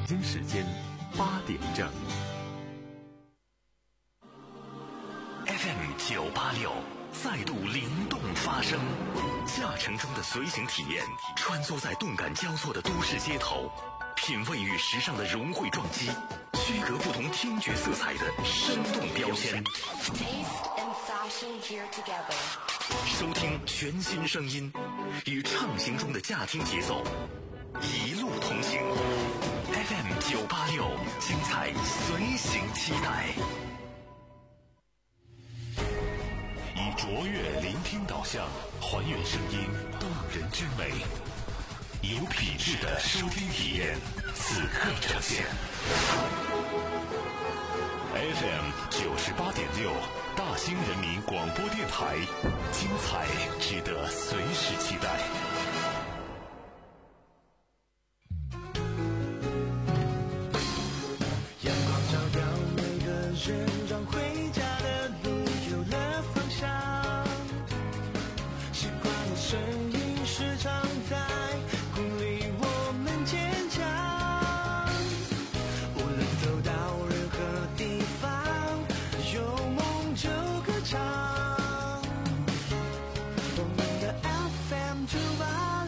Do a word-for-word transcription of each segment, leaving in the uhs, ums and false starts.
京时间八点整。 F M 九八六再度灵动发声，驾乘中的随行体验，穿梭在动感交错的都市街头，品味与时尚的融汇撞击，区隔不同听觉色彩的生动标签。收听全新声音，与畅行中的驾听节奏，一路同行。F M 九八六，精彩随行期待。以卓越聆听导向，还原声音动人之美，有品质的收听体验，此刻呈现。F M 九十八点六，大兴人民广播电台，精彩值得随时期待。 阳光照耀每个人，让回家的路有了方向。习惯的声音时常在鼓励我们坚强。无论走到任何地方，有梦就歌唱。我们的 F M 九八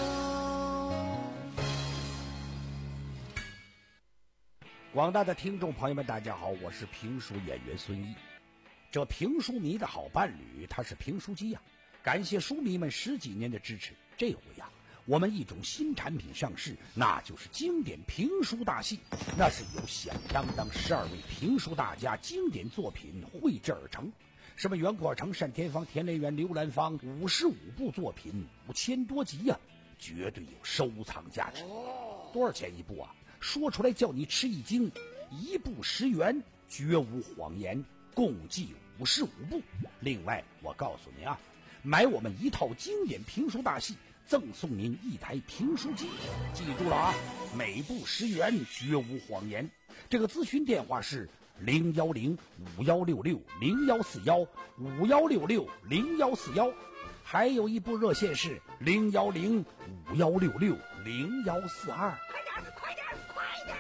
六。 广大的听众朋友们，大家好，我是评书演员孙一。这评书迷的好伴侣，他是评书机呀、啊。感谢书迷们十几年的支持，这回呀、啊，我们一种新产品上市，那就是经典评书大戏。那是由响当当十二位评书大家经典作品绘制而成，什么袁阔成、单田芳、田连元、刘兰芳，五十五部作品，五千多集呀、啊，绝对有收藏价值。多少钱一部啊？说出来叫你吃一惊，一部十元，绝无谎言，共计五十五部。另外，我告诉您啊，买我们一套经典评书大戏，赠送您一台评书机。记住了啊，每部十元，绝无谎言。这个咨询电话是零幺零五幺六六零幺四幺五幺六六零幺四幺，还有一部热线是零幺零五幺六六零幺四二。快点，快点，快点！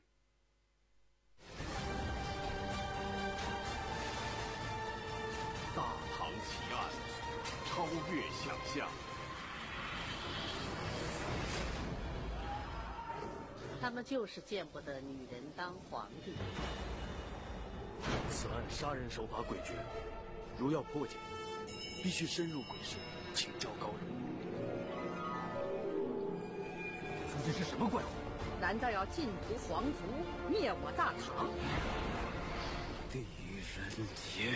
大唐奇案，超越想象。 他们就是见不得女人当皇帝。 此案杀人手法诡谲，如要破解，必须深入鬼市，请教高人。 这是什么怪物？ 难道要尽屠皇族，灭我大唐？ 狄仁杰。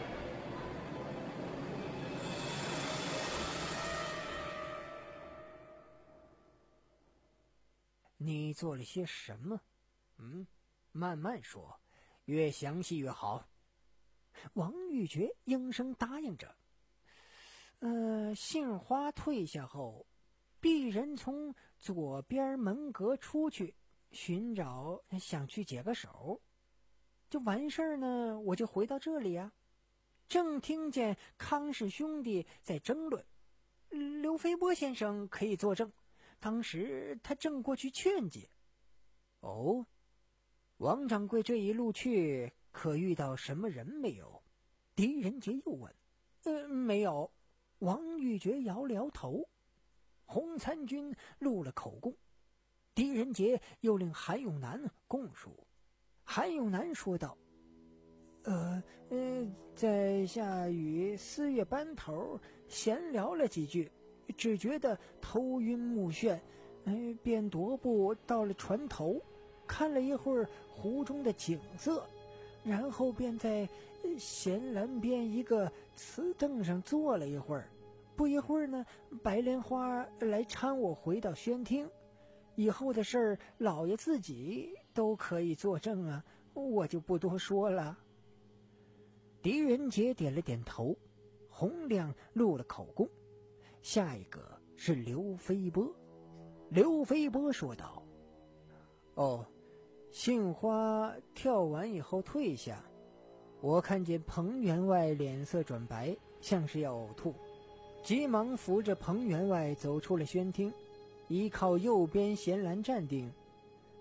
你做了些什么？嗯，慢慢说，越详细越好。王玉珏应声答应着。呃，杏花退下后，鄙人从左边门阁出去，寻找想去解个手。就完事儿呢，我就回到这里呀、啊。正听见康氏兄弟在争论，刘飞波先生可以作证。当时他正过去劝解。哦，王掌柜这一路去，可遇到什么人没有？狄仁杰又问。呃，没有。王玉珏摇了摇头。洪参军录了口供，狄仁杰又令韩永南供述。韩永南说道：呃呃，在下与四月班头闲聊了几句，只觉得头晕目眩，哎，便踱步到了船头，看了一会儿湖中的景色，然后便在闲栏边一个瓷凳上坐了一会儿。不一会儿呢，白莲花来搀我回到宣厅。以后的事儿，老爷自己都可以作证啊，我就不多说了。狄仁杰点了点头，洪亮录了口供。下一个是刘飞波。刘飞波说道：哦，杏花跳完以后退下，我看见彭员外脸色转白，像是要呕吐，急忙扶着彭员外走出了宣厅，依靠右边闲栏站定。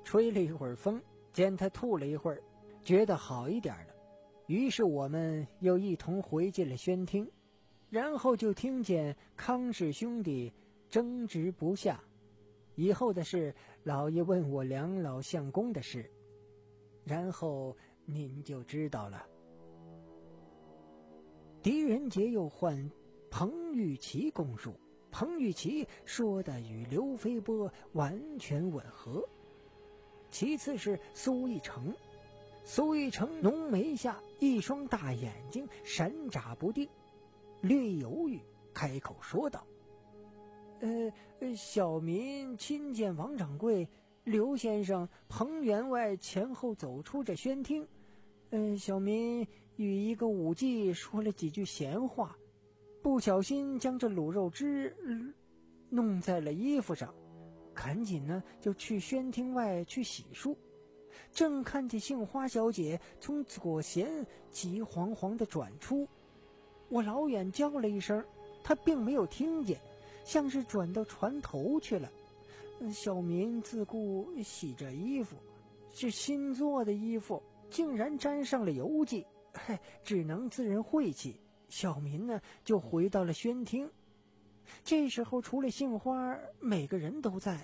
吹了一会儿风，见他吐了一会儿，觉得好一点了，于是我们又一同回进了轩厅，然后就听见康氏兄弟争执不下。以后的事，老爷问我两老相公的事，然后您就知道了。狄仁杰又唤彭玉琪供述，彭玉琪说的与刘飞波完全吻合。其次是苏一成，苏一成浓眉下一双大眼睛闪眨不定，略犹豫，开口说道：呃，小民亲见王掌柜、刘先生、彭员外前后走出这轩厅，呃，小民与一个武妓说了几句闲话，不小心将这卤肉汁、呃、弄在了衣服上，赶紧呢就去轩厅外去洗漱，正看见杏花小姐从左贤急惶惶地转出，我老远叫了一声，她并没有听见，像是转到船头去了。小民自顾洗着衣服，是新做的衣服，竟然沾上了油迹，嘿，只能自认晦气。小民呢就回到了轩厅。这时候除了杏花，每个人都在。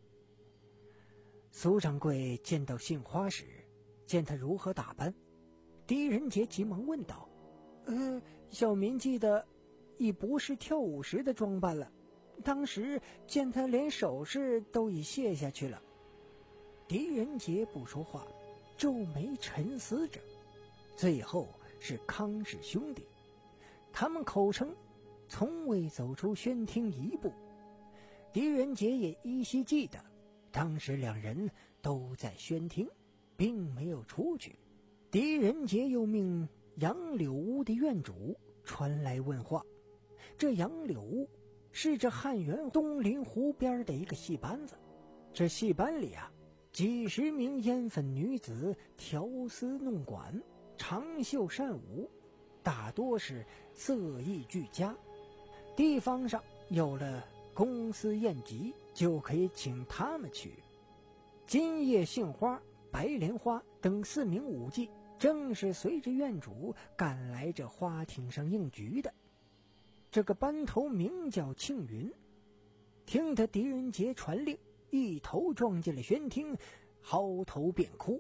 苏掌柜见到杏花时，见她如何打扮，狄仁杰急忙问道：呃，小民记得已不是跳舞时的装扮了，当时见他连首饰都已卸下去了。狄仁杰不说话，皱眉沉思着。最后是康氏兄弟，他们口称从未走出轩厅一步。狄仁杰也依稀记得，当时两人都在轩厅，并没有出去。狄仁杰又命杨柳屋的院主传来问话。这杨柳屋是这汉源东临湖边的一个戏班子，这戏班里啊，几十名烟粉女子调丝弄管，长袖善舞，大多是色艺俱佳。地方上有了公司宴集，就可以请他们去。今夜杏花、白莲花等四名舞妓，正是随着院主赶来这花厅上应局的。这个班头名叫庆云，听得狄仁杰传令，一头撞进了轩厅，嚎啕便哭。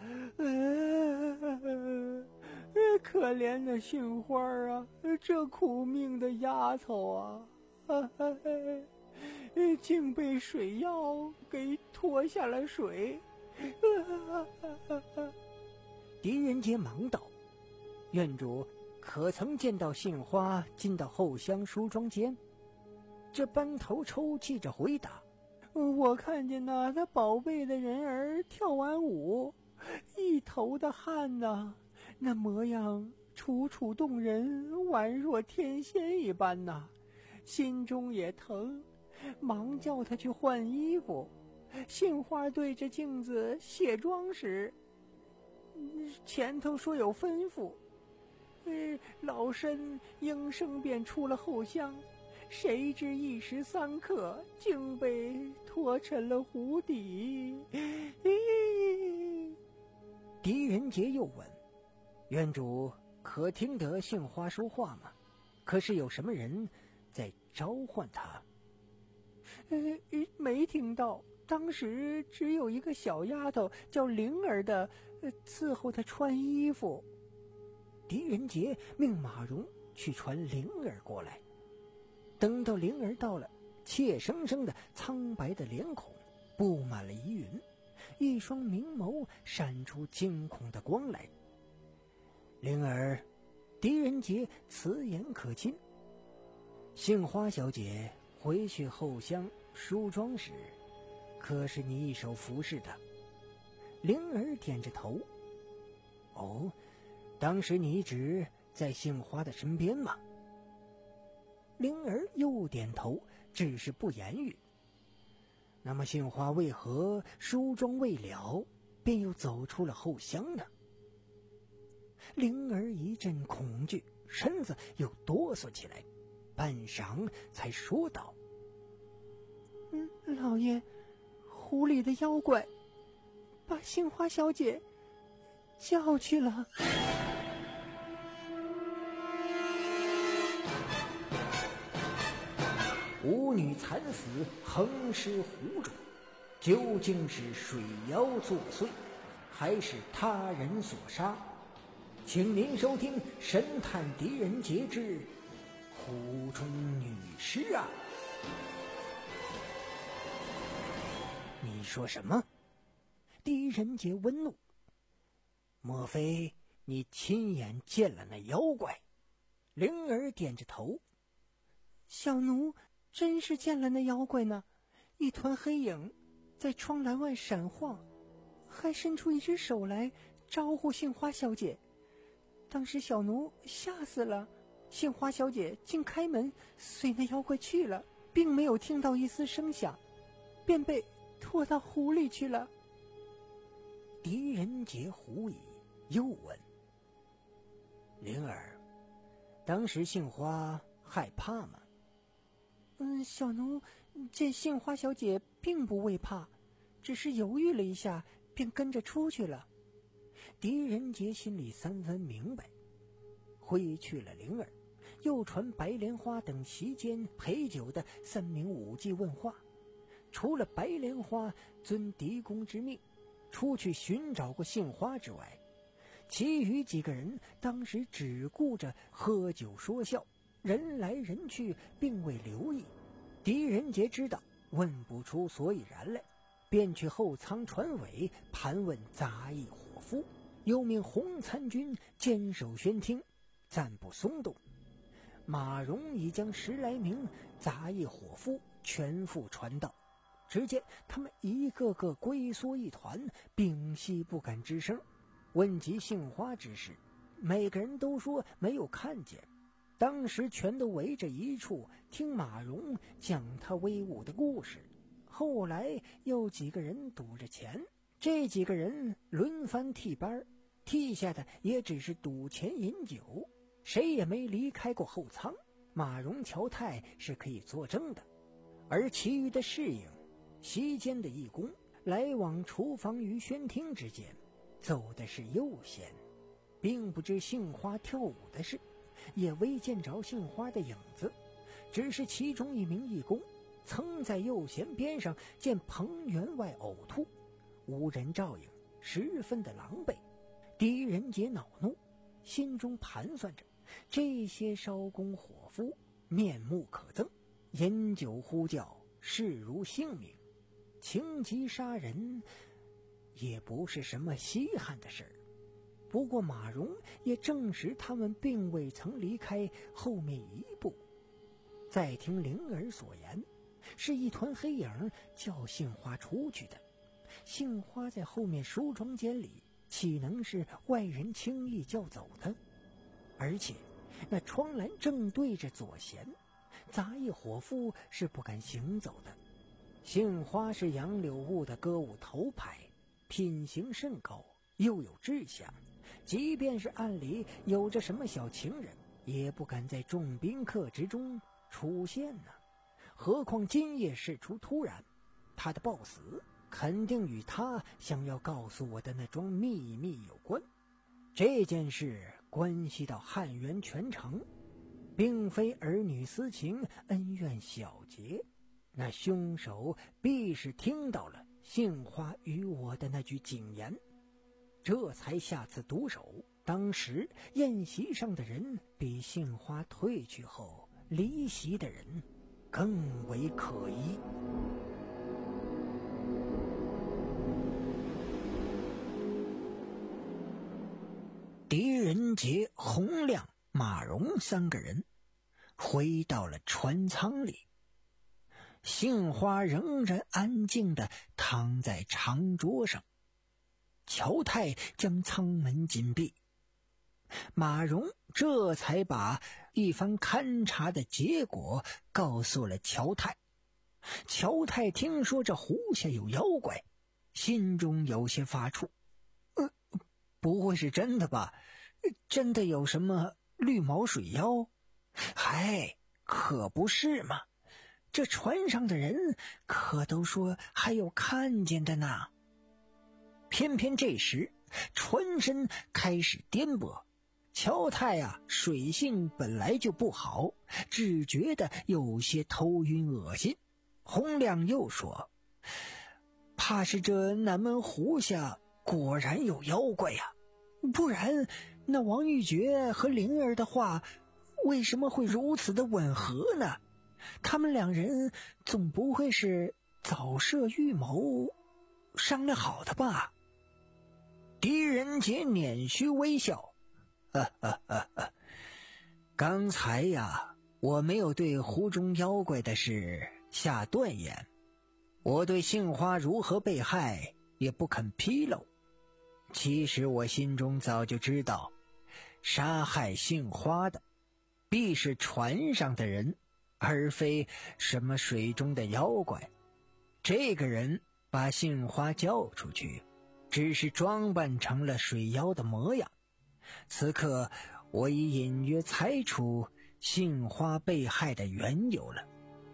呃，可怜的杏花啊，这苦命的丫头啊，啊竟被水妖给拖下了水。狄仁杰忙道：院主可曾见到杏花进到后厢梳妆间？这班头抽泣着回答：我看见那他宝贝的人儿跳完舞，一头的汗呐，那模样楚楚动人，宛若天仙一般呐，心中也疼，忙叫他去换衣服。杏花对着镜子卸妆时，前头说有吩咐，呃，老身应声便出了后厢，谁知一时三刻竟被拖沉了湖底。狄仁杰又问：院主可听得杏花说话吗？可是有什么人在召唤他？呃，没听到，当时只有一个小丫头叫灵儿的，呃，伺候她穿衣服。狄仁杰命马蓉去传灵儿过来。等到灵儿到了，怯生生的苍白的脸孔布满了疑云，一双明眸闪出惊恐的光来。灵儿，狄仁杰此言可亲。杏花小姐回去后厢梳妆时，可是你一手服侍的？灵儿点着头。哦，当时你一直在杏花的身边吗？灵儿又点头，只是不言语。那么杏花为何梳妆未了，便又走出了后厢呢？灵儿一阵恐惧，身子又哆嗦起来，半晌才说道：嗯，老爷，湖里的妖怪把杏花小姐叫去了。舞女惨死，横尸湖中，究竟是水妖作祟，还是他人所杀？请您收听《神探狄仁杰之湖中女尸案》。你说什么？狄仁杰温怒。莫非你亲眼见了那妖怪？灵儿点着头。小奴真是见了那妖怪呢，一团黑影在窗栏外闪晃，还伸出一只手来招呼杏花小姐。当时小奴吓死了，杏花小姐竟开门随那妖怪去了，并没有听到一丝声响，便被拖到湖里去了。狄仁杰狐疑，又问：灵儿，当时杏花害怕吗？嗯，小奴见杏花小姐并不畏怕，只是犹豫了一下，便跟着出去了。狄仁杰心里三分明白，挥去了灵儿，又传白莲花等席间陪酒的三名武技问话。除了白莲花遵狄公之命出去寻找过杏花之外，其余几个人当时只顾着喝酒说笑，人来人去，并未留意。狄仁杰知道问不出所以然来，便去后舱船尾盘问杂役伙夫，又命洪参军坚守宣厅，暂不松动。马荣已将十来名杂役伙夫全副传到，只见他们一个个龟缩一团，屏息不敢吱声。问及杏花之事，每个人都说没有看见，当时全都围着一处听马荣讲他威武的故事。后来又几个人赌着钱，这几个人轮番替班，替下的也只是赌钱饮酒，谁也没离开过后舱。马荣、乔太是可以作证的，而其余的侍应、席间的义工来往厨房与宣厅之间，走的是右贤，并不知杏花跳舞的事，也未见着杏花的影子，只是其中一名义工曾在右贤边上见彭员外呕吐，无人照应，十分的狼狈。狄仁杰恼怒，心中盘算着这些烧工伙夫面目可憎，饮酒呼叫，视如性命，情急杀人也不是什么稀罕的事儿。不过马荣也证实他们并未曾离开后面一步。再听灵儿所言，是一团黑影叫杏花出去的，杏花在后面梳妆间里，岂能是外人轻易叫走的？而且那窗栏正对着左贤，杂役伙夫是不敢行走的。杏花是杨柳坞的歌舞头牌，品行甚高，又有志向，即便是暗里有着什么小情人，也不敢在众宾客之中出现呢。何况今夜事出突然，他的暴死肯定与他想要告诉我的那桩秘密有关。这件事关系到汉源全城，并非儿女私情、恩怨小节，那凶手必是听到了杏花与我的那句警言，这才下此毒手。当时宴席上的人比杏花退去后离席的人更为可疑。狄仁杰、洪亮、马荣三个人回到了船舱里，杏花仍然安静地躺在长桌上，乔太将舱门紧闭。马荣这才把一番勘察的结果告诉了乔太。乔太听说这湖下有妖怪，心中有些发怵。呃，不会是真的吧？真的有什么绿毛水妖？嗨，可不是嘛！这船上的人可都说还有看见的呢。 偏偏这时船身开始颠簸，乔太啊水性本来就不好，只觉得有些头晕恶心。洪亮又说，怕是这南门湖下果然有妖怪呀、啊，不然那王玉珏和灵儿的话为什么会如此的吻合呢？他们两人总不会是早设预谋商量好的吧？狄仁杰捻须微笑，哈哈哈哈，刚才呀，我没有对湖中妖怪的事下断言，我对杏花如何被害也不肯披露。其实我心中早就知道，杀害杏花的必是船上的人，而非什么水中的妖怪。这个人把杏花叫出去，只是装扮成了水妖的模样。此刻我已隐约猜出杏花被害的缘由了。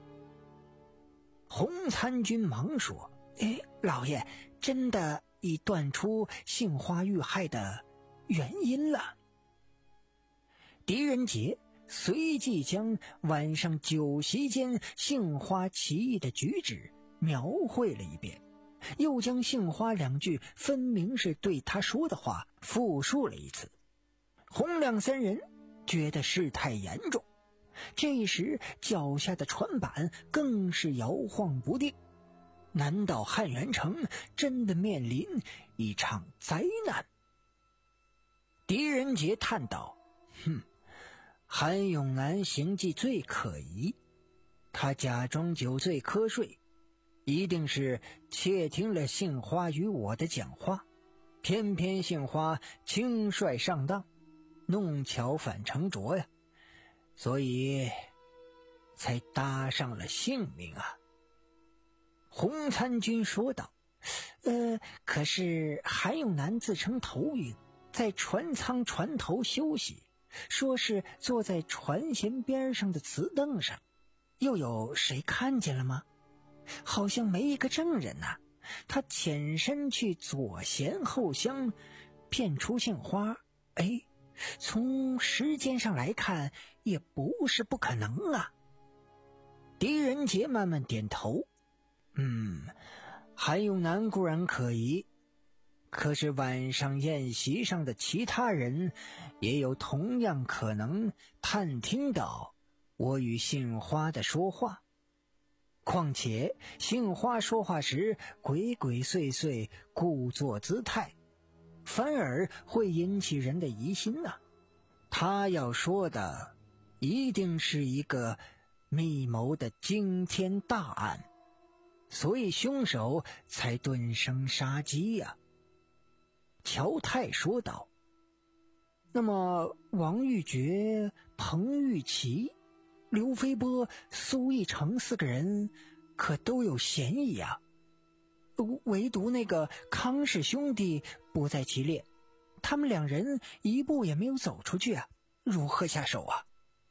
洪参军忙说，哎，老爷真的已断出杏花遇害的原因了。狄仁杰随即将晚上酒席间杏花奇异的举止描绘了一遍，又将杏花两句分明是对他说的话复述了一次。洪亮三人觉得事态严重，这时脚下的船板更是摇晃不定，难道汉元城真的面临一场灾难？狄仁杰叹道，哼，韩永南行迹最可疑，他假装酒醉瞌睡，一定是窃听了杏花与我的讲话，偏偏杏花轻率上当，弄巧反成拙呀，所以才搭上了性命啊。洪参军说道，呃，可是韩永南自称头晕，在船舱船头休息，说是坐在船舷边上的瓷凳上，又有谁看见了吗？好像没一个证人呐、啊。他潜身去左舷后厢骗出杏花，哎，从时间上来看也不是不可能啊。狄仁杰慢慢点头，嗯，韩永南固然可疑，可是晚上宴席上的其他人也有同样可能探听到我与杏花的说话。况且杏花说话时鬼鬼祟祟，故作姿态，反而会引起人的疑心啊。他要说的一定是一个密谋的惊天大案，所以凶手才顿生杀机呀、啊。乔太说道，那么王玉珏、彭玉琪、刘飞波、苏义成四个人可都有嫌疑啊，唯独那个康氏兄弟不在其列，他们两人一步也没有走出去啊，如何下手啊？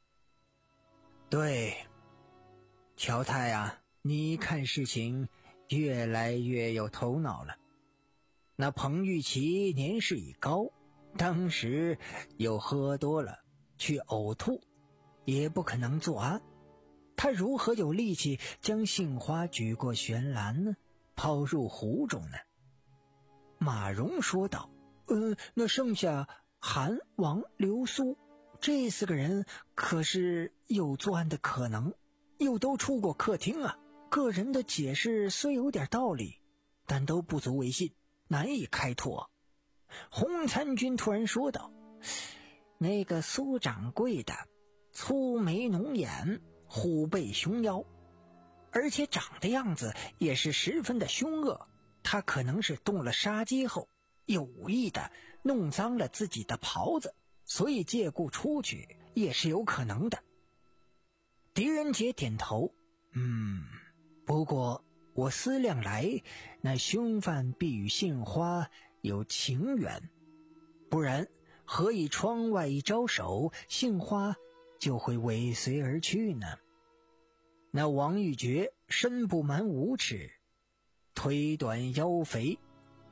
对，乔太啊，你看事情越来越有头脑了。那彭玉琪年事已高，当时又喝多了去呕吐，也不可能作案，他如何有力气将杏花举过悬栏呢，抛入湖中呢？马荣说道，呃，那剩下韩、王、刘、苏这四个人可是有作案的可能，又都出过客厅啊，个人的解释虽有点道理，但都不足为信，难以开脱。洪参军突然说道，那个苏掌柜的粗眉浓眼，虎背熊腰，而且长的样子也是十分的凶恶，他可能是动了杀机后有意的弄脏了自己的袍子，所以借故出去也是有可能的。狄仁杰点头，嗯，不过我思量来，那凶犯必与杏花有情缘，不然何以窗外一招手，杏花就会尾随而去呢？那王玉珏身不满五尺，腿短腰肥，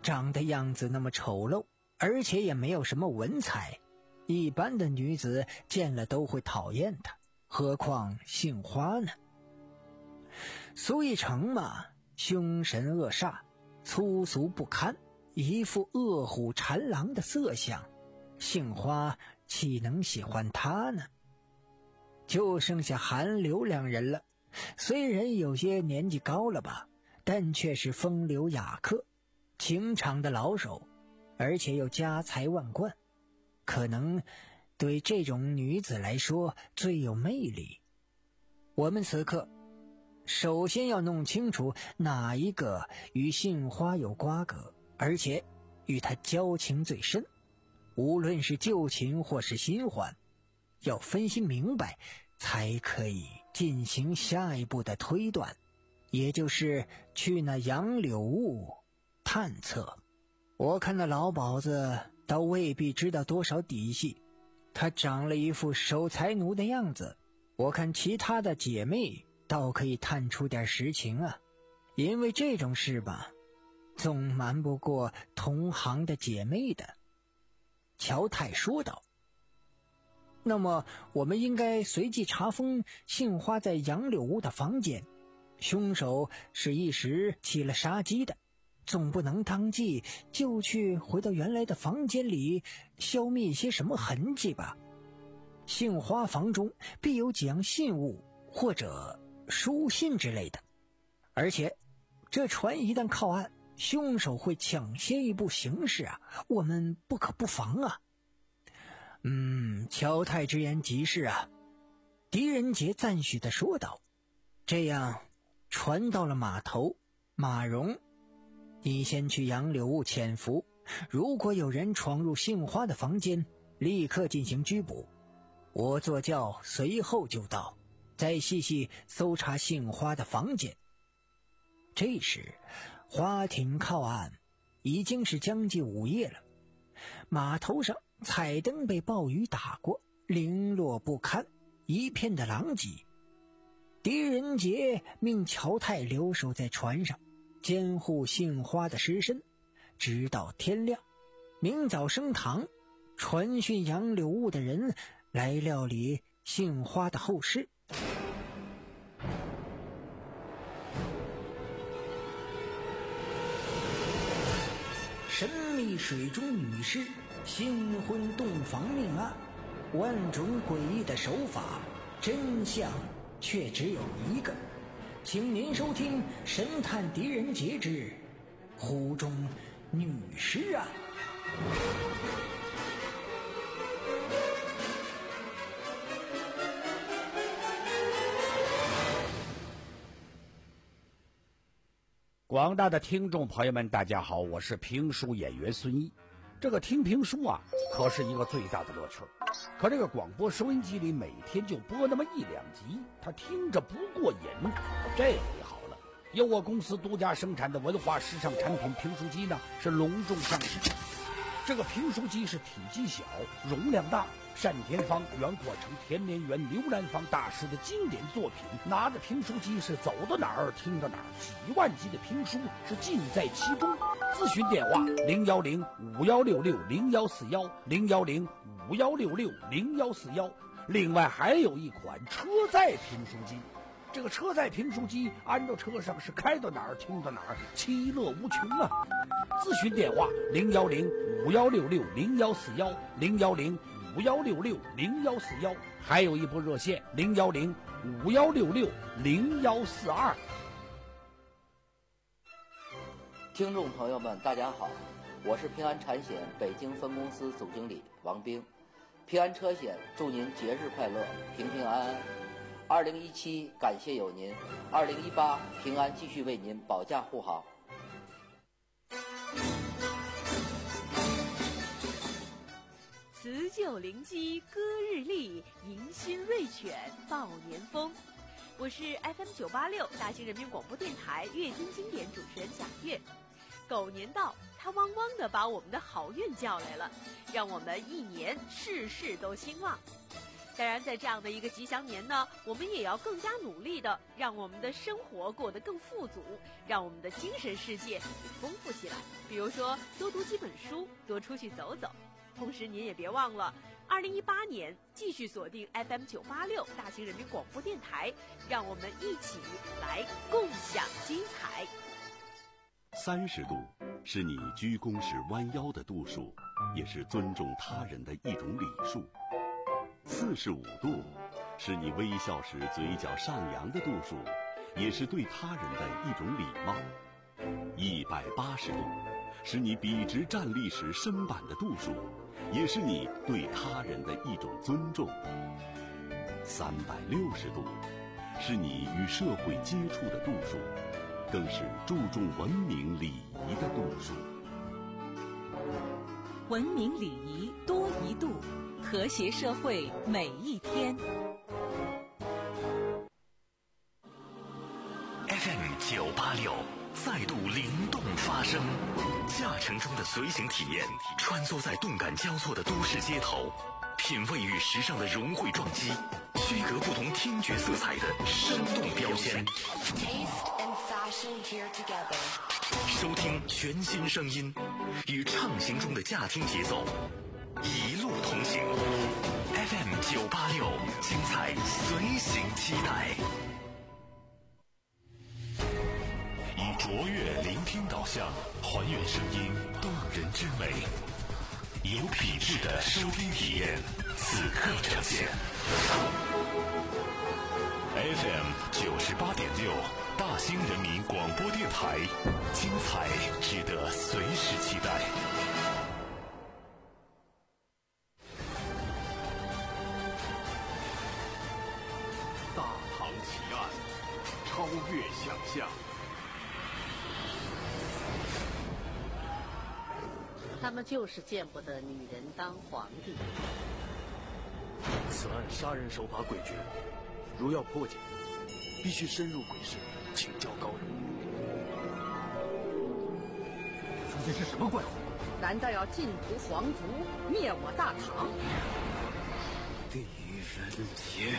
长的样子那么丑陋，而且也没有什么文采，一般的女子见了都会讨厌她，何况杏花呢？苏一成嘛，凶神恶煞，粗俗不堪，一副恶虎缠狼的色相，杏花岂能喜欢他呢？就剩下韩流两人了，虽然有些年纪高了吧，但却是风流雅客，情场的老手，而且又家财万贯，可能对这种女子来说最有魅力。我们此刻首先要弄清楚哪一个与杏花有瓜葛，而且与她交情最深，无论是旧情或是新欢，要分析明白才可以进行下一步的推断，也就是去那杨柳坞探测。我看那老鸨子倒未必知道多少底细，他长了一副守财奴的样子，我看其他的姐妹倒可以探出点实情啊，因为这种事吧，总瞒不过同行的姐妹的。乔太说道。那么我们应该随即查封杏花在杨柳坞的房间，凶手是一时起了杀机的，总不能当即就去回到原来的房间里消灭一些什么痕迹吧。杏花房中必有几样信物或者书信之类的，而且这船一旦靠岸，凶手会抢先一步行事啊，我们不可不防啊。嗯，乔太之言极是啊，狄仁杰赞许地说道。这样，船到了码头，马蓉，你先去杨柳坞潜伏，如果有人闯入杏花的房间，立刻进行拘捕。我坐轿随后就到，再细细搜查杏花的房间。这时，花艇靠岸，已经是将近午夜了。码头上彩灯被暴雨打过，零落不堪，一片的狼藉。狄仁杰命乔太留守在船上，监护杏花的尸身，直到天亮。明早升堂，传讯杨柳坞的人来料理杏花的后事。神秘水中女尸，新婚洞房命案，万种诡异的手法，真相却只有一个。请您收听《神探狄仁杰之湖中女尸案》。 广大的听众朋友们，大家好，我是评书演员孙一。这个听评书啊，可是一个最大的乐趣。可这个广播收音机里每天就播那么一两集，他听着不过瘾。这回好了，由我公司独家生产的文化时尚产品评书机呢，是隆重上市。这个评书机是体积小，容量大，单田芳、袁阔成、田连元、刘兰芳大师的经典作品，拿着评书机是走到哪儿听到哪儿，几万集的评书是尽在其中。咨询电话零幺零五幺六六零幺四幺零幺零五幺六六零幺四幺。另外还有一款车载评书机，这个车载评书机安到车上是开到哪儿听到哪儿，其乐无穷啊！咨询电话零幺零五幺六六零幺四幺零幺零五幺六六零幺四幺，还有一部热线零幺零五幺六六零幺四二。 听众朋友们，大家好，我是平安产险北京分公司总经理王兵。平安车险祝您节日快乐，平平安安。二零一七感谢有您，二零一八平安继续为您保驾护航。 辞旧临机歌日丽，迎新瑞犬报年风。我是 F M 九八六大兴人民广播电台月经经典主持人贾月。狗年到，它汪汪地把我们的好运叫来了，让我们一年事事都兴旺。 当然，在这样的一个吉祥年呢，我们也要更加努力的，让我们的生活过得更富足，让我们的精神世界丰富起来。比如说，多读几本书，多出去走走。同时，您也别忘了，二零一八年继续锁定 F M 九八六大型人民广播电台，让我们一起来共享精彩。 三十度是你鞠躬时弯腰的度数，也是尊重他人的一种礼数。四十五度是你微笑时嘴角上扬的度数，也是对他人的一种礼貌。一百八十度是你笔直站立时身板的度数，也是你对他人的一种尊重。三百六十度是你与社会接触的度数，更是注重文明礼仪的度数。 文明礼仪多一度，和谐社会每一天。 F M 九八六再度灵动发声，驾乘中的随行体验，穿梭在动感交错的都市街头，品味与时尚的融汇撞击，区隔不同听觉色彩的生动标签。收听全新声音，与畅行中的驾听节奏，一路同行。F M 九八六，精彩随行期待。以卓越聆听导向，还原声音动人之美，有品质的收听体验，此刻呈现。F M 九十八点六，大兴人民广播电台，精彩值得随时期待。 大唐奇案，超越想象。 他们就是见不得女人当皇帝。 此案杀人手法诡谲，如要破解，必须深入鬼市，请教高人。 说这是什么怪物？ 难道要尽屠皇族，灭我大唐？ 狄仁杰。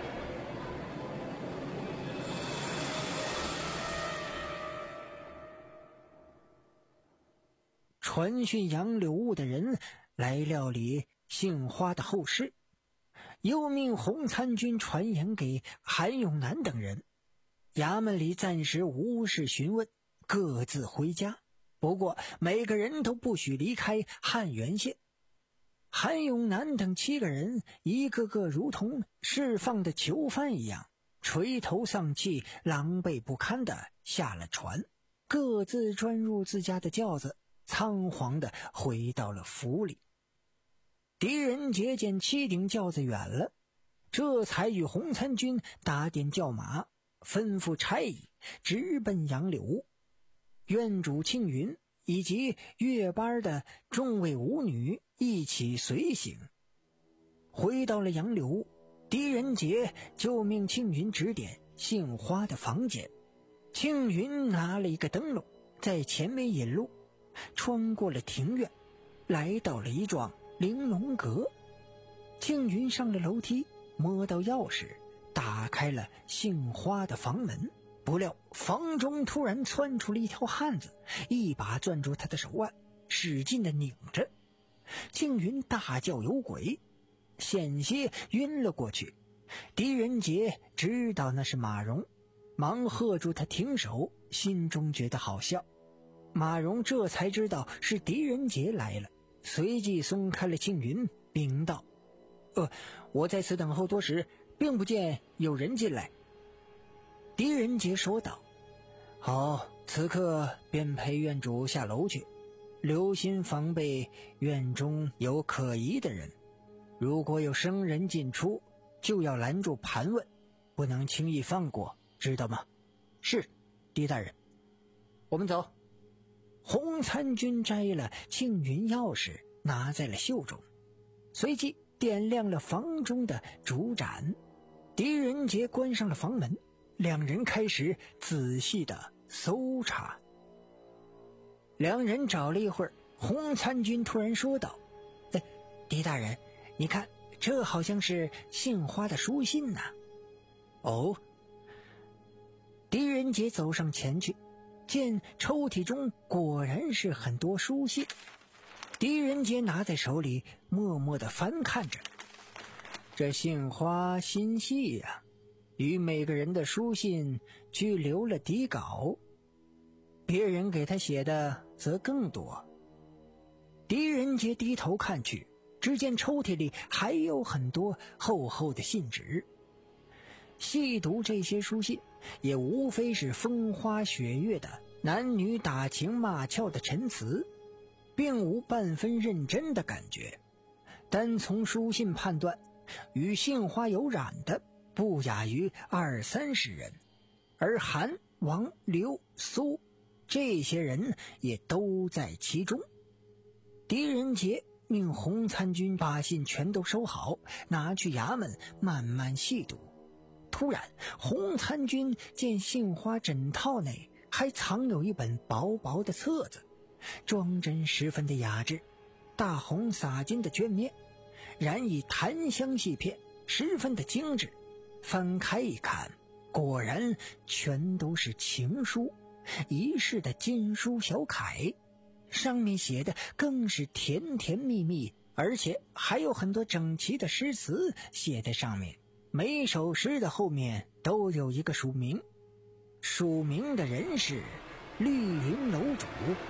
传讯杨柳雾的人来料理杏花的后事，又命洪参军传言给韩永南等人。衙门里暂时无事询问，各自回家。不过每个人都不许离开汉源县。韩永南等七个人一个个如同释放的囚犯一样，垂头丧气，狼狈不堪地下了船，各自钻入自家的轿子，仓皇地回到了府里。狄仁杰见七顶轿子远了，这才与洪参军打点轿马，吩咐差役直奔杨柳屋。院主庆云以及月班的众位舞女一起随行。回到了杨柳屋，狄仁杰就命庆云指点杏花的房间。庆云拿了一个灯笼在前面引路，穿过了庭院，来到了一幢玲珑阁。庆云上了楼梯，摸到钥匙，打开了杏花的房门。不料房中突然窜出了一条汉子，一把攥住他的手腕，使劲地拧着。庆云大叫有鬼，险些晕了过去。狄仁杰知道那是马蓉，忙喝住他停手，心中觉得好笑。马蓉这才知道是狄仁杰来了，随即松开了庆云，禀道：呃，我在此等候多时，并不见有人进来。狄仁杰说道：好，此刻便陪院主下楼去，留心防备院中有可疑的人，如果有生人进出，就要拦住盘问，不能轻易放过，知道吗？是，狄大人。我们走。洪参军摘了庆云钥匙，拿在了袖中，随即点亮了房中的烛盏。狄仁杰关上了房门，两人开始仔细的搜查。两人找了一会儿，洪参军突然说道：哎，狄大人，你看这好像是杏花的书信呐、啊。哦，狄仁杰走上前去，见抽屉中果然是很多书信。狄仁杰拿在手里，默默地翻看着。这杏花心细呀、啊，与每个人的书信俱留了底稿，别人给他写的则更多。狄仁杰低头看去，只见抽屉里还有很多厚厚的信纸。细读这些书信，也无非是风花雪月的男女打情骂俏的陈词，并无半分认真的感觉。单从书信判断，与杏花有染的不亚于二三十人，而韩、王、刘、苏这些人也都在其中。狄仁杰命洪参军把信全都收好，拿去衙门慢慢细读。突然，洪参军见杏花枕套内还藏有一本薄薄的册子，装帧十分的雅致，大红洒金的绢面，染以檀香细片，十分的精致。翻开一看，果然全都是情书，一式的金书小楷，上面写的更是甜甜蜜蜜，而且还有很多整齐的诗词写在上面。每首诗的后面都有一个署名，署名的人是绿云楼主。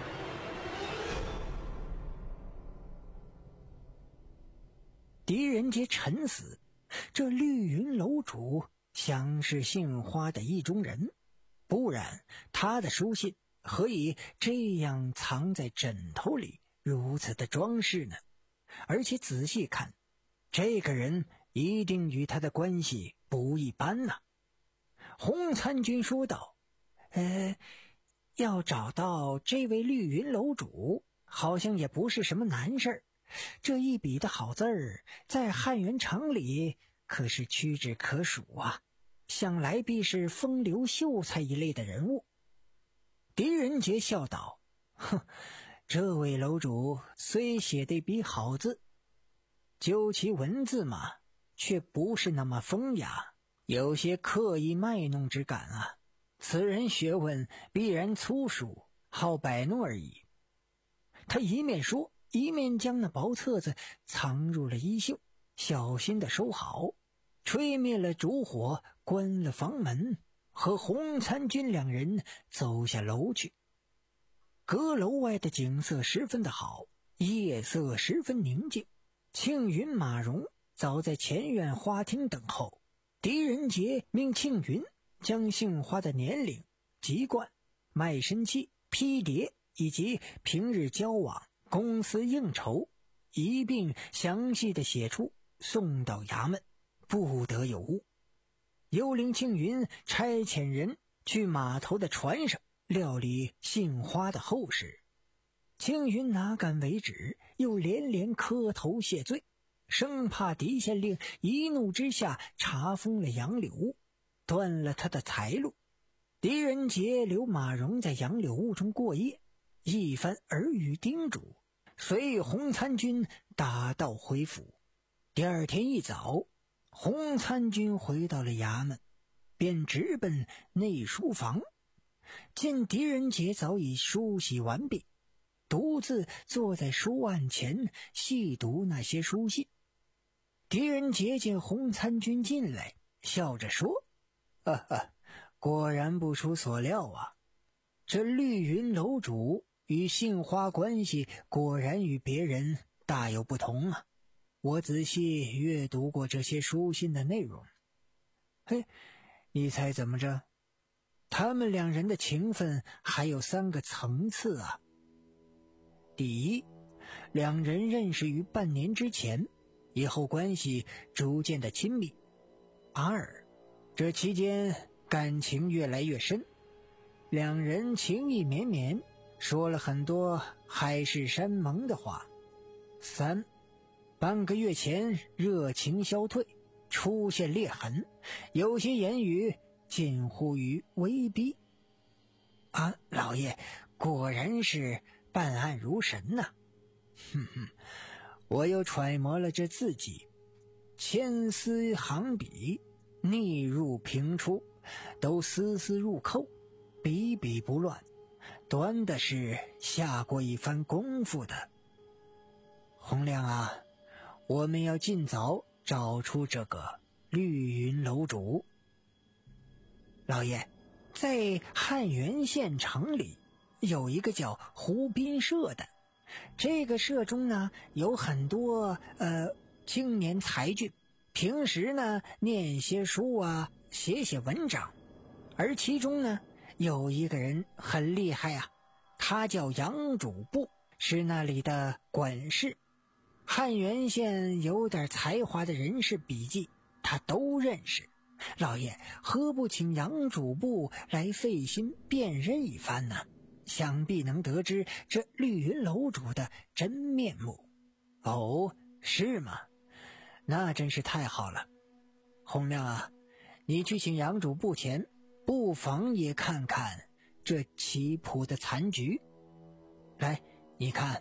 狄仁杰沉思，这绿云楼主想是杏花的意中人，不然他的书信何以这样藏在枕头里，如此的装饰呢？而且仔细看，这个人一定与他的关系不一般呐、啊。洪参军说道：呃，要找到这位绿云楼主，好像也不是什么难事儿。这一笔的好字儿，在汉元场里可是屈指可数啊，想来必是风流秀才一类的人物。狄仁杰笑道：哼，这位楼主虽写的一笔好字，究其文字嘛，却不是那么风雅，有些刻意卖弄之感啊。此人学问必然粗疏，好摆弄而已。他一面说，一面将那薄册子藏入了衣袖，小心地收好，吹灭了烛火，关了房门，和洪参军两人走下楼去。阁楼外的景色十分的好，夜色十分宁静。庆云、马荣早在前院花厅等候。狄仁杰命庆云将杏花的年龄、籍贯、卖身契、批牒以及平日交往、公司应酬一并详细的写出，送到衙门，不得有误。又令庆云差遣人去码头的船上料理杏花的后事。庆云哪敢为止，又连连磕头谢罪，生怕狄县令一怒之下查封了杨柳屋，断了他的财路。狄仁杰留马荣在杨柳屋中过夜，一番耳语叮嘱，随洪参军打道回府。第二天一早，洪参军回到了衙门，便直奔内书房，见狄仁杰早已梳洗完毕，独自坐在书案前细读那些书信。狄仁杰见洪参军进来，笑着说：哈哈，果然不出所料啊，这绿云楼主与杏花关系果然与别人大有不同啊。我仔细阅读过这些书信的内容。嘿，你猜怎么着？他们两人的情分还有三个层次啊。第一，两人认识于半年之前，以后关系逐渐的亲密。二，这期间感情越来越深，两人情意绵绵，说了很多海誓山盟的话。三，半个月前热情消退，出现裂痕，有些言语近乎于威逼。啊，老爷果然是办案如神呐、啊！哼哼，我又揣摩了这字迹， 千丝行笔，逆入平出，都丝丝入扣，笔笔不乱，端的是下过一番功夫的。洪亮啊，我们要尽早找出这个绿云楼主。老爷，在汉源县城里有一个叫湖滨社的，这个社中呢有很多呃青年才俊，平时呢念些书啊，写写文章，而其中呢有一个人很厉害啊，他叫杨主簿，是那里的管事。汉源县有点才华的人士笔记他都认识，老爷何不请杨主簿来费心辨认一番呢？想必能得知这绿云楼主的真面目。哦，是吗？那真是太好了。洪亮啊，你去请杨主簿前，不妨也看看这棋谱的残局。来，你看。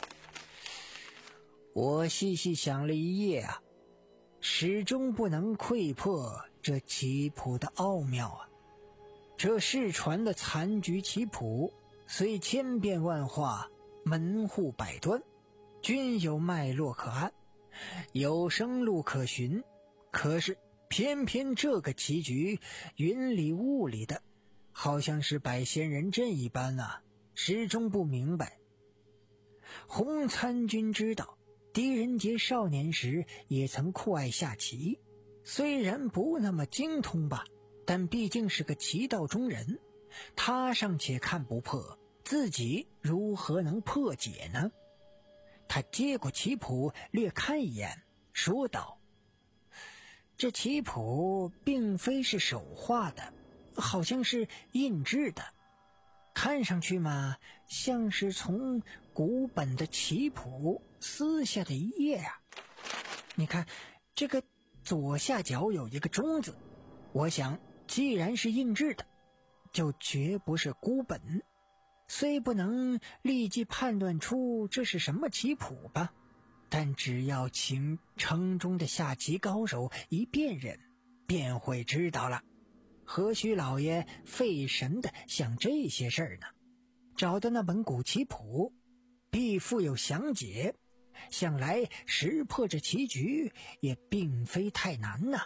我细细想了一夜啊，始终不能窥破这棋谱的奥妙啊。这世传的残局棋谱虽千变万化，门户百端，均有脉络可按，有生路可循，可是偏偏这个棋局云里雾里的，好像是摆仙人阵一般啊，始终不明白。洪参军知道狄仁杰少年时也曾酷爱下棋，虽然不那么精通吧，但毕竟是个棋道中人，他尚且看不破，自己如何能破解呢？他接过棋谱略看一眼，说道：这棋谱并非是手画的，好像是印制的，看上去嘛，像是从古本的棋谱撕下的一页啊。你看这个左下角有一个中字，我想既然是印制的，就绝不是孤本，虽不能立即判断出这是什么棋谱吧，但只要请城中的下棋高手一辨认，便会知道了。何须老爷费神的想这些事儿呢？找到那本古棋谱，必附有详解，想来识破这棋局也并非太难呐。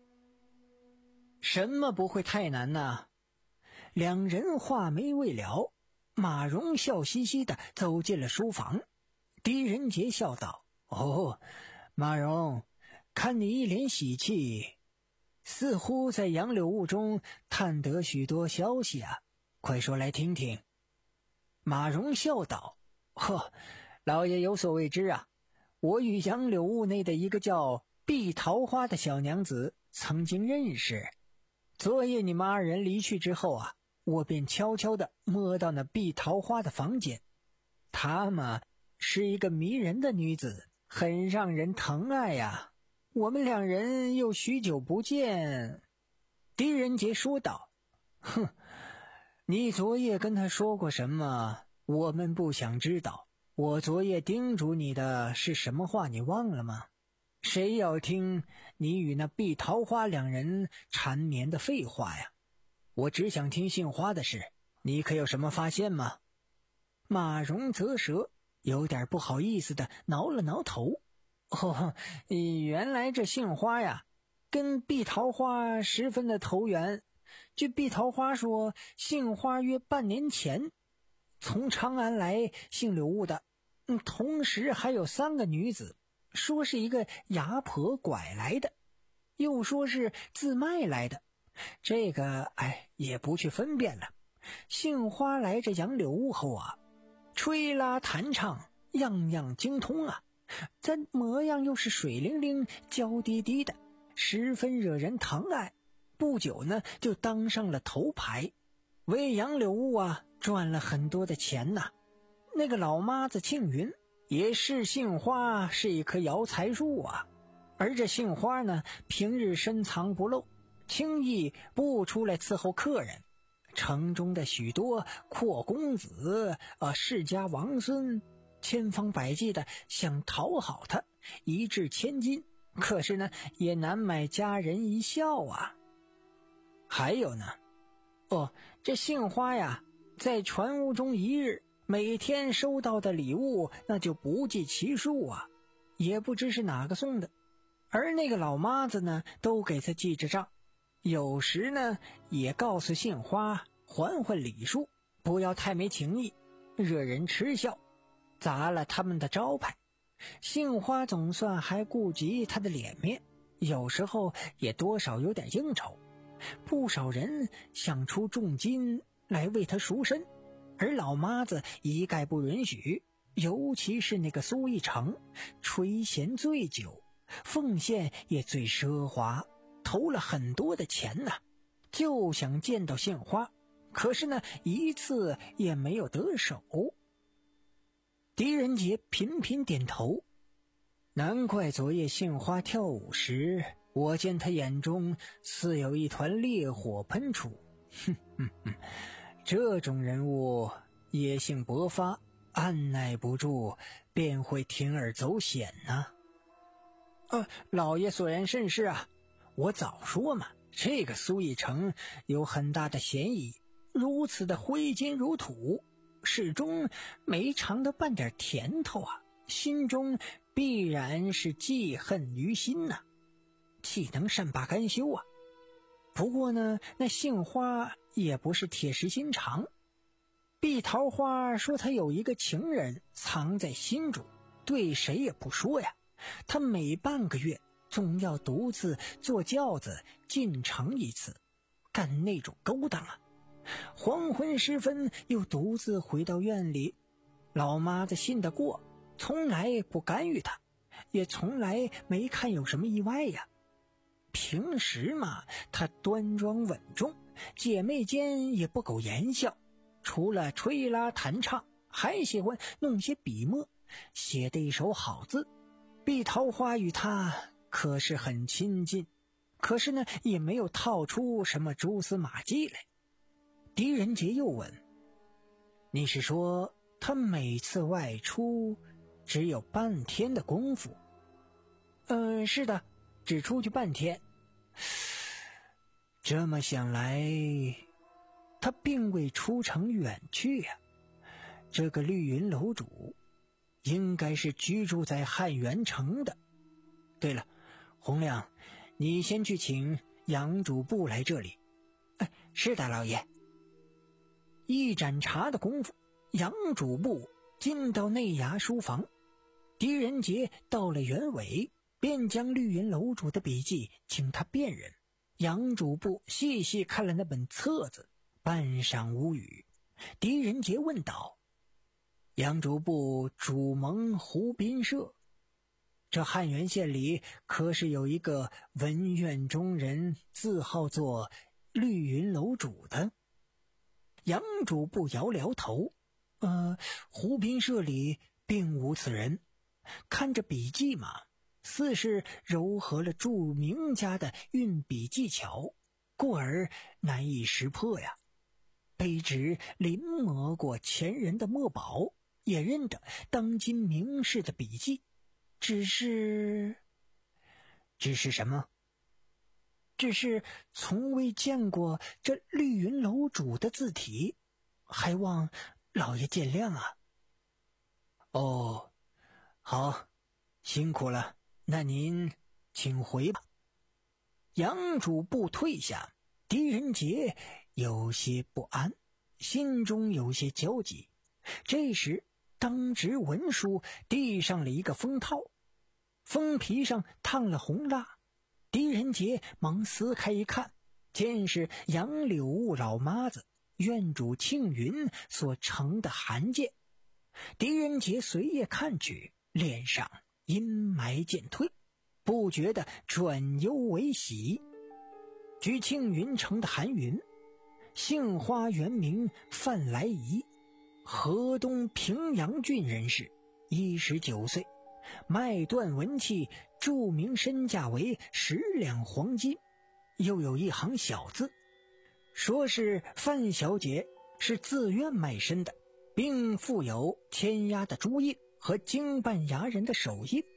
什么不会太难呢？两人话没未了，马荣笑嘻嘻的走进了书房。狄仁杰笑道：哦，马荣，看你一脸喜气，似乎在杨柳雾中探得许多消息啊，快说来听听。马荣笑道：呵，老爷有所未知啊，我与杨柳雾内的一个叫碧桃花的小娘子曾经认识。昨夜你们二人离去之后啊，我便悄悄地摸到那碧桃花的房间。她嘛，是一个迷人的女子，很让人疼爱呀。我们两人又许久不见。狄仁杰说道：哼，你昨夜跟他说过什么？我们不想知道。我昨夜叮嘱你的是什么话，你忘了吗？谁要听你与那碧桃花两人缠绵的废话呀？我只想听杏花的事，你可有什么发现吗？马荣啧舌，有点不好意思的挠了挠头。哦，原来这杏花呀，跟碧桃花十分的投缘。据碧桃花说，杏花约半年前从长安来姓柳雾的，嗯，同时还有三个女子，说是一个牙婆拐来的，又说是自卖来的，这个哎也不去分辨了。杏花来这杨柳雾后啊，吹拉弹唱样样精通啊，咱模样又是水灵灵娇滴滴的，十分惹人疼爱。不久呢就当上了头牌，为杨柳雾啊赚了很多的钱呐、啊。那个老妈子庆云也是杏花是一棵摇财树啊，而这杏花呢平日深藏不露，轻易不出来伺候客人。城中的许多阔公子啊世家王孙千方百计的想讨好他，一掷千金可是呢，也难买家人一笑啊。还有呢，哦，这杏花呀，在船屋中一日，每天收到的礼物那就不计其数啊，也不知是哪个送的。而那个老妈子呢，都给他记着账，有时呢，也告诉杏花还还礼数，不要太没情义，惹人嗤笑，砸了他们的招牌。杏花总算还顾及他的脸面，有时候也多少有点应酬，不少人想出重金来为他赎身，而老妈子一概不允许。尤其是那个苏一成，垂涎最久，奉献也最奢华，投了很多的钱呢、啊，就想见到杏花，可是呢，一次也没有得手。狄仁杰频频点头，难怪昨夜杏花跳舞时，我见他眼中似有一团烈火喷出。哼哼哼，这种人物野性勃发，按耐不住便会铤而走险呐、啊。啊，老爷所言甚是啊，我早说嘛，这个苏一成有很大的嫌疑，如此的挥金如土，始终没尝到半点甜头啊，心中必然是记恨于心呐、啊，岂能善罢甘休啊？不过呢，那杏花也不是铁石心肠。碧桃花说她有一个情人藏在心中，对谁也不说呀。她每半个月总要独自坐轿子进城一次，干那种勾当啊。黄昏时分又独自回到院里，老妈子信得过，从来不干预他，也从来没看有什么意外呀。平时嘛，他端庄稳重，姐妹间也不苟言笑，除了吹拉弹唱，还喜欢弄些笔墨，写的一手好字。碧桃花与他可是很亲近，可是呢，也没有套出什么蛛丝马迹来。狄仁杰又问：你是说他每次外出只有半天的功夫？呃，是的，只出去半天。这么想来，他并未出城远去呀、啊。这个绿云楼主应该是居住在汉元城的。对了，洪亮，你先去请杨主簿来这里。哎，是的，老爷。一盏茶的功夫，杨主簿进到内衙书房，狄仁杰到了原委，便将绿云楼主的笔记请他辨认。杨主簿细细看了那本册子，半晌无语。狄仁杰问道：杨主簿主蒙湖滨社，这汉源县里可是有一个文苑中人，自号作绿云楼主的？杨主簿摇摇头，呃，湖滨社里并无此人。看着笔记嘛，似是糅合了著名家的运笔技巧，故而难以识破呀。卑职临摹过前人的墨宝，也认得当今名士的笔记，只是只是什么？只是从未见过这绿云楼主的字体，还望老爷见谅啊。哦，好，辛苦了，那您请回吧。杨主簿退下，狄仁杰有些不安，心中有些焦急。这时当值文书递上了一个封套，封皮上烫了红蜡。狄仁杰忙撕开一看，见是杨柳雾老妈子院主庆云所呈的函件。狄仁杰随夜看去，脸上阴霾渐退，不觉得转忧为喜。据庆云呈的函云：杏花原名范来仪，河东平阳郡人士，一十九岁，卖断文器，著名身价为十两黄金，又有一行小字，说是范小姐是自愿卖身的，并附有签押的朱印和经办衙人的手印。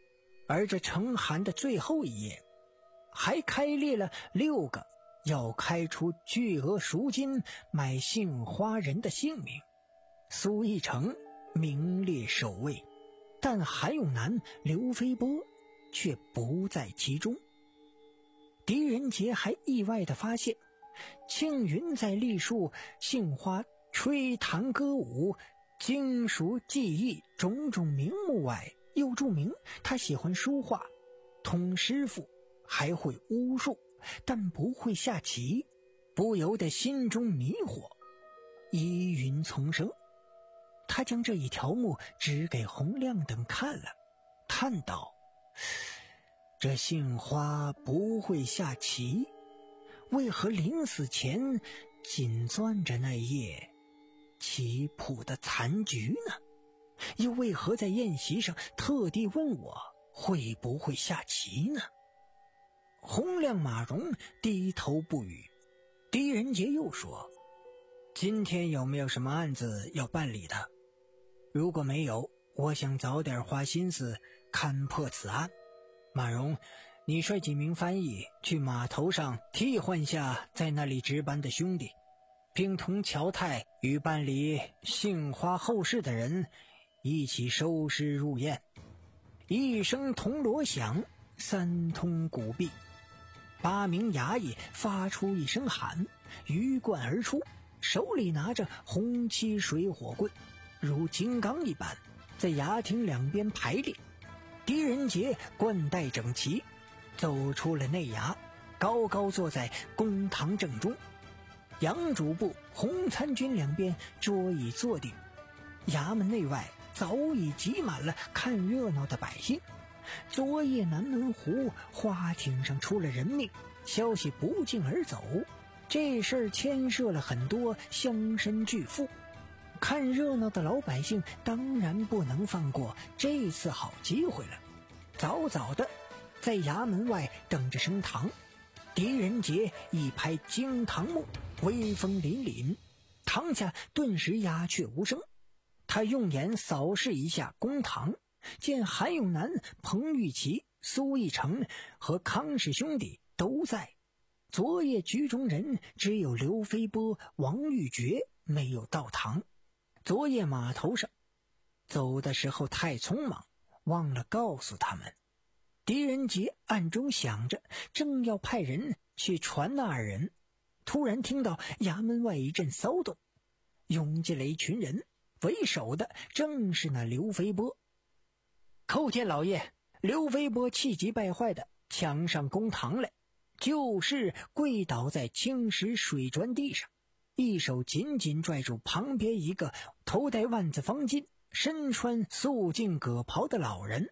而这成函的最后一页还开列了六个要开出巨额赎金买杏花人的姓名。苏一成名列首位，但韩永南、刘飞波却不在其中。狄仁杰还意外地发现，庆云在历述杏花吹弹歌舞、经熟技艺种种名目外，又注明他喜欢书画，通诗赋，还会巫术，但不会下棋，不由得心中迷惑，疑云丛生。他将这一条目指给洪亮等看了，叹道：这杏花不会下棋，为何临死前紧攥着那页棋谱的残局呢？又为何在宴席上特地问我会不会下棋呢？洪亮、马荣低头不语。狄仁杰又说：今天有没有什么案子要办理的？如果没有，我想早点花心思看破此案。马荣，你率几名翻译去码头上替换下在那里值班的兄弟，并同乔太与办理杏花后事的人一起收尸入殓。一声铜锣响，三通鼓壁，八名衙役发出一声喊，鱼贯而出，手里拿着红漆水火棍，如金刚一般在衙厅两边排列。狄仁杰冠带整齐，走出了内衙，高高坐在公堂正中。杨主簿、洪参军两边桌椅坐定，衙门内外早已挤满了看热闹的百姓。昨夜南门湖花艇上出了人命，消息不胫而走，这事儿牵涉了很多乡绅巨富，看热闹的老百姓当然不能放过这次好机会了。早早的在衙门外等着升堂。狄仁杰一拍惊堂木，威风凛凛，堂下顿时鸦雀无声。他用眼扫视一下公堂，见韩永南、彭玉琪、苏一成和康氏兄弟都在，昨夜局中人只有刘飞波、王玉珏没有到堂。昨夜码头上走的时候太匆忙，忘了告诉他们。狄仁杰暗中想着，正要派人去传那二人，突然听到衙门外一阵骚动，涌进了一群人，为首的正是那刘飞波。叩见老爷！刘飞波气急败坏的抢上公堂来，就是跪倒在青石水砖地上，一手紧紧拽住旁边一个头戴万字方巾、身穿素净葛袍的老人。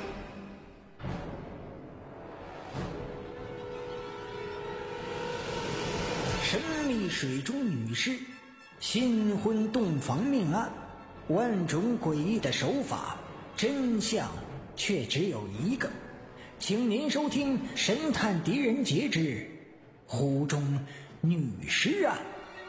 神秘水中女尸，新婚洞房命案，万种诡异的手法，真相却只有一个。请您收听《神探狄仁杰之湖中女尸案》。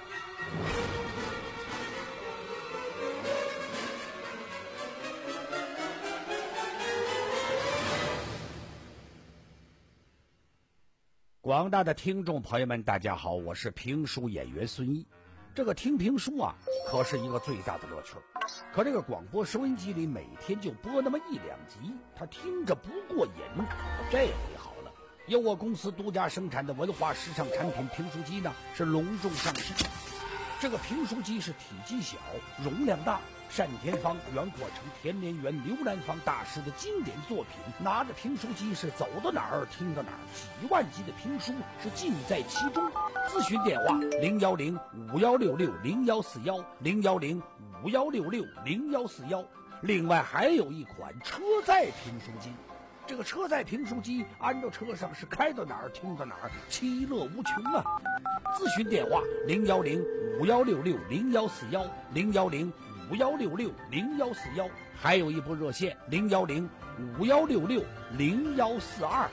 广大的听众朋友们，大家好，我是评书演员孙一。这个听评书啊，可是一个最大的乐趣。可这个广播收音机里每天就播那么一两集，他听着不过瘾。这回好了，由我公司独家生产的文化时尚产品评书机呢，是隆重上市。这个评书机是体积小，容量大，单田芳、袁阔成、田连元、刘兰芳大师的经典作品。拿着评书机是走到哪儿听到哪儿，几万集的评书是尽在其中。咨询电话零幺零五幺六六零幺四幺零幺零五幺六六零幺四幺。另外还有一款车载评书机，这个车载评书机安到车上是开到哪儿听到哪儿，其乐无穷啊！咨询电话零幺零五幺六六零幺四幺零幺零五幺六六零幺四幺，还有一部热线零幺零五幺六六零幺四二。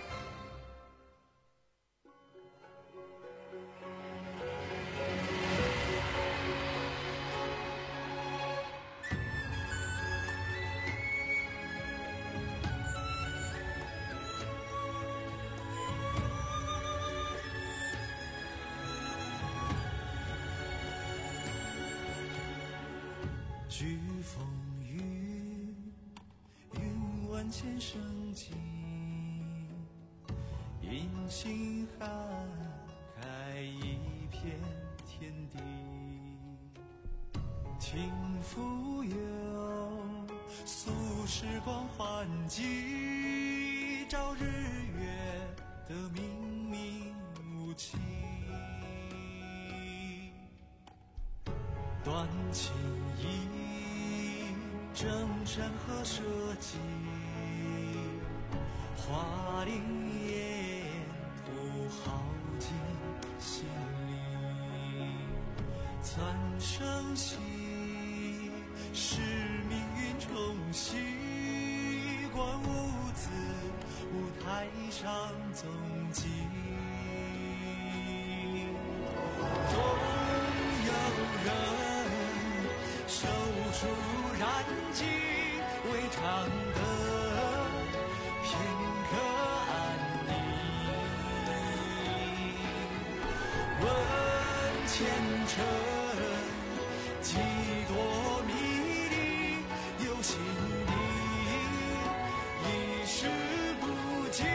飓风雨，云万千生机，阴晴涵开一片天地。听蜉蝣，诉时光换季，照日月的明明无期。断情意，正山河社稷，华林烟土耗尽心力。残生息，是命运冲洗，观物子舞台上踪迹。总有人手出燃尽，为常德片刻安宁。问前尘几多迷离，有心的一时不及。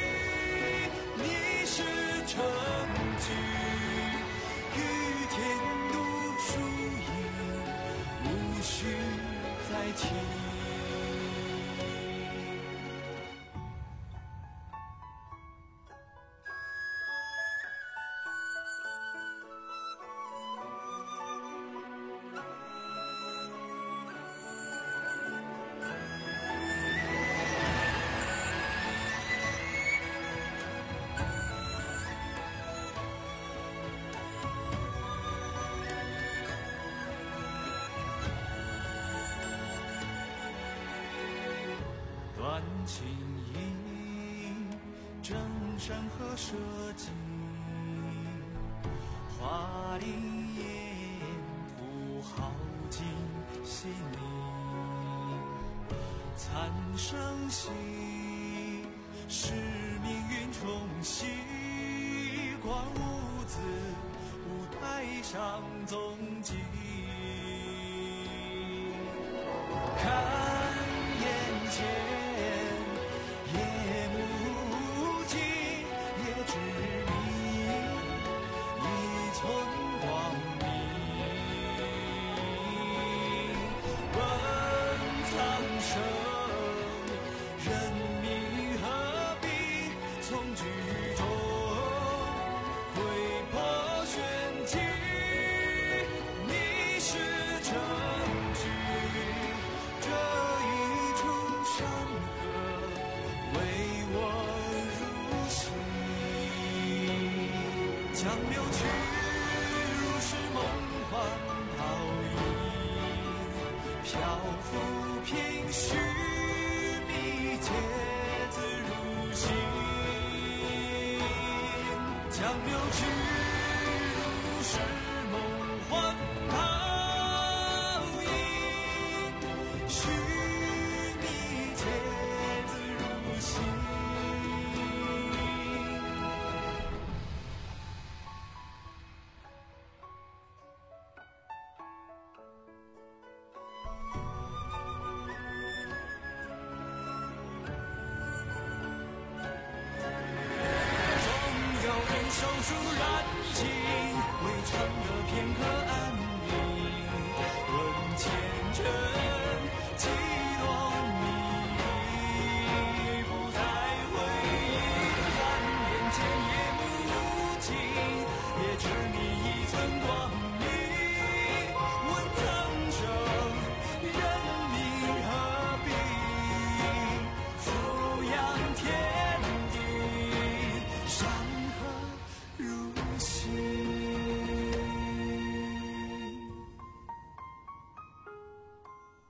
你是成句，与天独输赢，无需再提。断情意，正山河社稷，华林烟土耗尽心力。残生息，是命运冲洗，观物子舞台上踪迹。看眼前夜幕尽，也知你一寸光明。问苍生，人命何必从局中窥破玄机。你是证据，这一出山河为我入戏。江流去，如是梦幻泡影，漂浮凭虚迷，皆自如心。江流去，如是梦幻泡影，虚迷，皆自如心。总有人手书燃尽，为常德片刻安宁。问前尘几多迷，不再回忆。看眼前夜幕无尽，也知你一寸光明。问苍生，人命何必俯仰天地，山河如戏。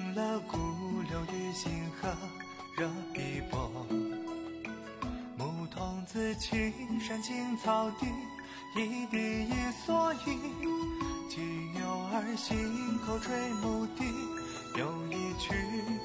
尽了古流与星河热碧波。牧童自青山青草地，一滴一蓑衣。骑牛儿行口吹牧笛，又一曲。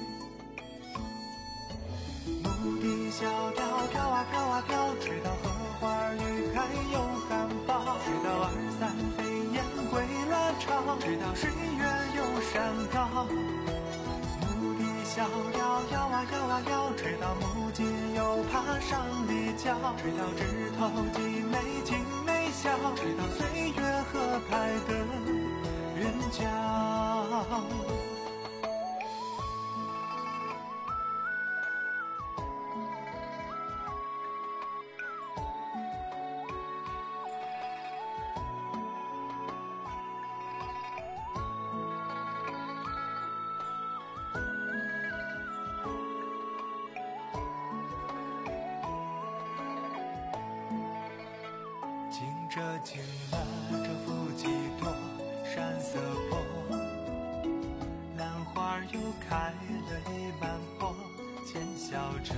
牧笛小调飘啊飘啊飘，吹到荷花欲开又含苞，吹到二三飞燕归了巢，吹到水月又山高。牧笛小调摇啊摇啊摇，吹到木槿又爬上立交，吹到枝头鸡眉紧眉笑，吹到岁月河畔的人角。这尽了这幅几朵山色坡，兰花又开了一满坡，浅笑着。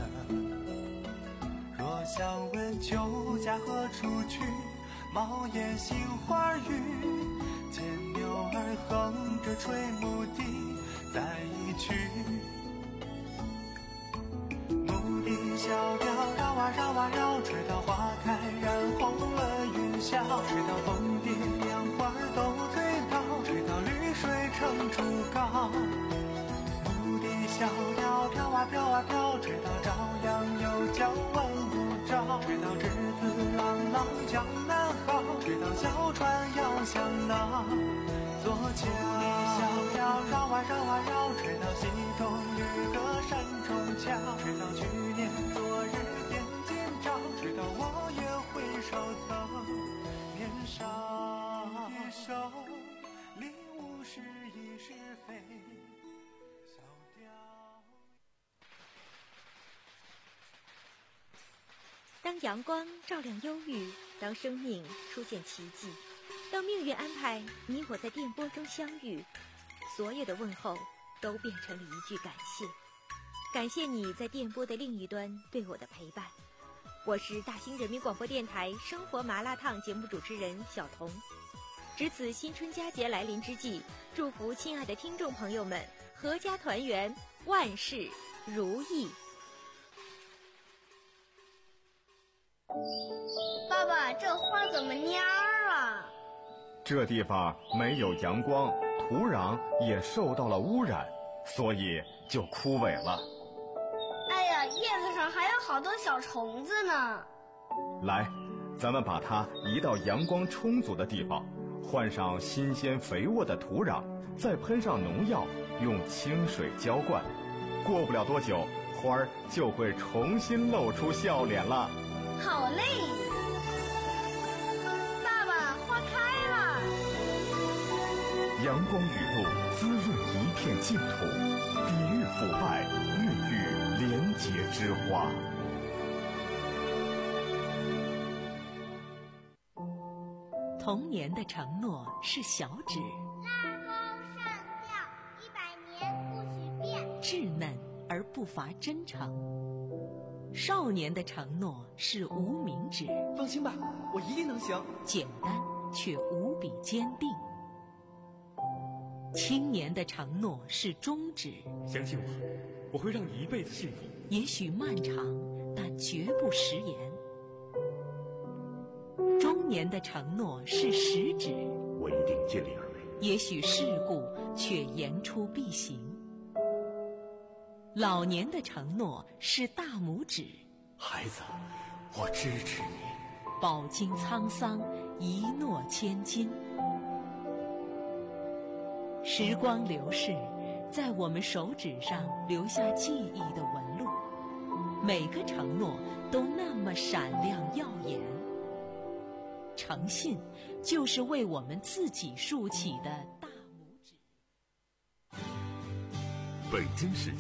若想问酒家何处去，茅檐杏花雨。牵牛儿哼着吹牧笛，再一曲。牧笛小调绕啊绕啊绕，吹到花开染红了云霄，吹到凤蝶莲花都醉倒，吹到绿水成竹篙。牧笛小调飘啊飘啊飘，吹到朝阳又叫万物朝，吹到栀子朗朗江南好，吹到小船要向那座桥。牧笛小调绕啊绕啊绕，吹到溪中渔歌山中桥，吹到去年昨日点今朝，吹到我也回首曾年少。一首领悟是亦是非，小调。 当阳光照亮忧郁，当生命出现奇迹，当命运安排你我在电波中相遇，所有的问候都变成了一句感谢。感谢你在电波的另一端对我的陪伴。我是大兴人民广播电台生活麻辣烫节目主持人小彤。值此新春佳节来临之际，祝福亲爱的听众朋友们阖家团圆，万事如意。 爸爸，这花怎么蔫儿了？ 这地方没有阳光，土壤也受到了污染，所以就枯萎了。 哎呀，叶子上还有好多小虫子呢。 来，咱们把它移到阳光充足的地方，换上新鲜肥沃的土壤，再喷上农药，用清水浇灌。过不了多久，花儿就会重新露出笑脸了。 好嘞！爸爸，花开了。 阳光雨露滋润一片净土，抵御腐败，孕育廉洁之花。 童年的承诺是小指， 拉钩上吊，一百年不许变， 稚嫩而不乏真诚。少年的承诺是无名指， 放心吧，我一定能行。 简单却无比坚定。青年的承诺是中指， 相信我，我会让你一辈子幸福。 也许漫长，但绝不食言。中年的承诺是食指， 我一定尽力而为。 也许世故，却言出必行。老年的承诺是大拇指， 孩子，我支持你。 饱经沧桑，一诺千金。时光流逝，在我们手指上留下记忆的纹路，每个承诺都那么闪亮耀眼。诚信就是为我们自己竖起的大拇指。 北京时间